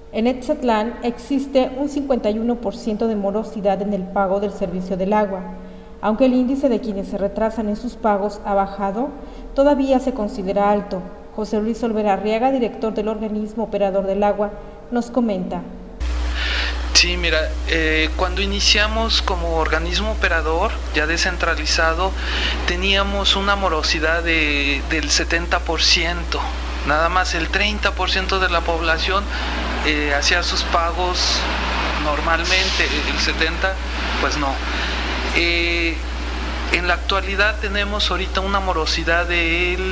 En Etzatlán existe un 51% de morosidad en el pago del servicio del agua. Aunque el índice de quienes se retrasan en sus pagos ha bajado, todavía se considera alto. José Luis Olvera Arriaga, director del organismo operador del agua, nos comenta. Sí, mira, cuando iniciamos como organismo operador, ya descentralizado, teníamos una morosidad del 70%. Nada más el 30% de la población hacía sus pagos normalmente, el 70% pues no. En la actualidad tenemos ahorita una morosidad del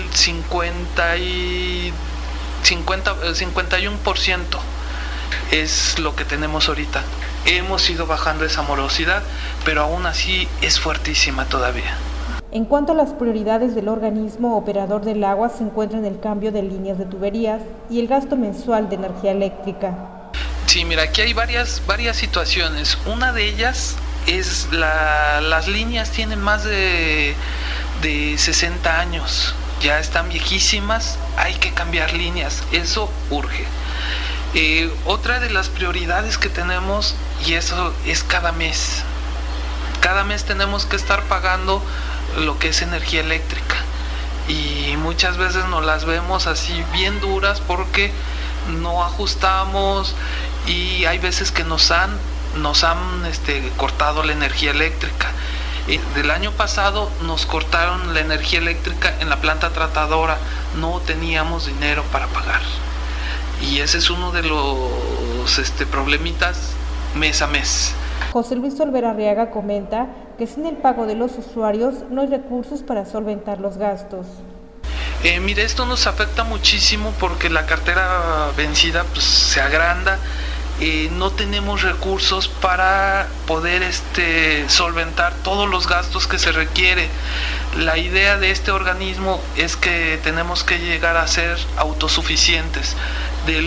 51%. Es lo que tenemos ahorita. Hemos ido bajando esa morosidad, pero aún así es fuertísima todavía. En cuanto a las prioridades del organismo operador del agua, se encuentra en el cambio de líneas de tuberías y el gasto mensual de energía eléctrica. Sí, mira, aquí hay varias situaciones. Una de ellas es las líneas tienen más de 60 años, ya están viejísimas, hay que cambiar líneas, eso urge. Otra de las prioridades que tenemos, y eso es cada mes tenemos que estar pagando lo que es energía eléctrica, y muchas veces nos las vemos así bien duras porque no ajustamos, y hay veces que nos han cortado la energía eléctrica. Del año pasado nos cortaron la energía eléctrica en la planta tratadora, no teníamos dinero para pagar, y ese es uno de los problemitas mes a mes. José Luis Olvera Arriaga comenta que sin el pago de los usuarios no hay recursos para solventar los gastos. Mire, esto nos afecta muchísimo porque la cartera vencida pues se agranda. No tenemos recursos para poder solventar todos los gastos que se requiere. La idea de este organismo es que tenemos que llegar a ser autosuficientes. De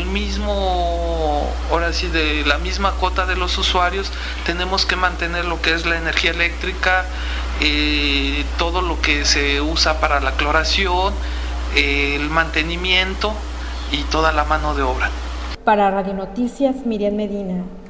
la misma cuota de los usuarios, tenemos que mantener lo que es la energía eléctrica, todo lo que se usa para la cloración, el mantenimiento y toda la mano de obra. Para Radio Noticias, Miriam Medina.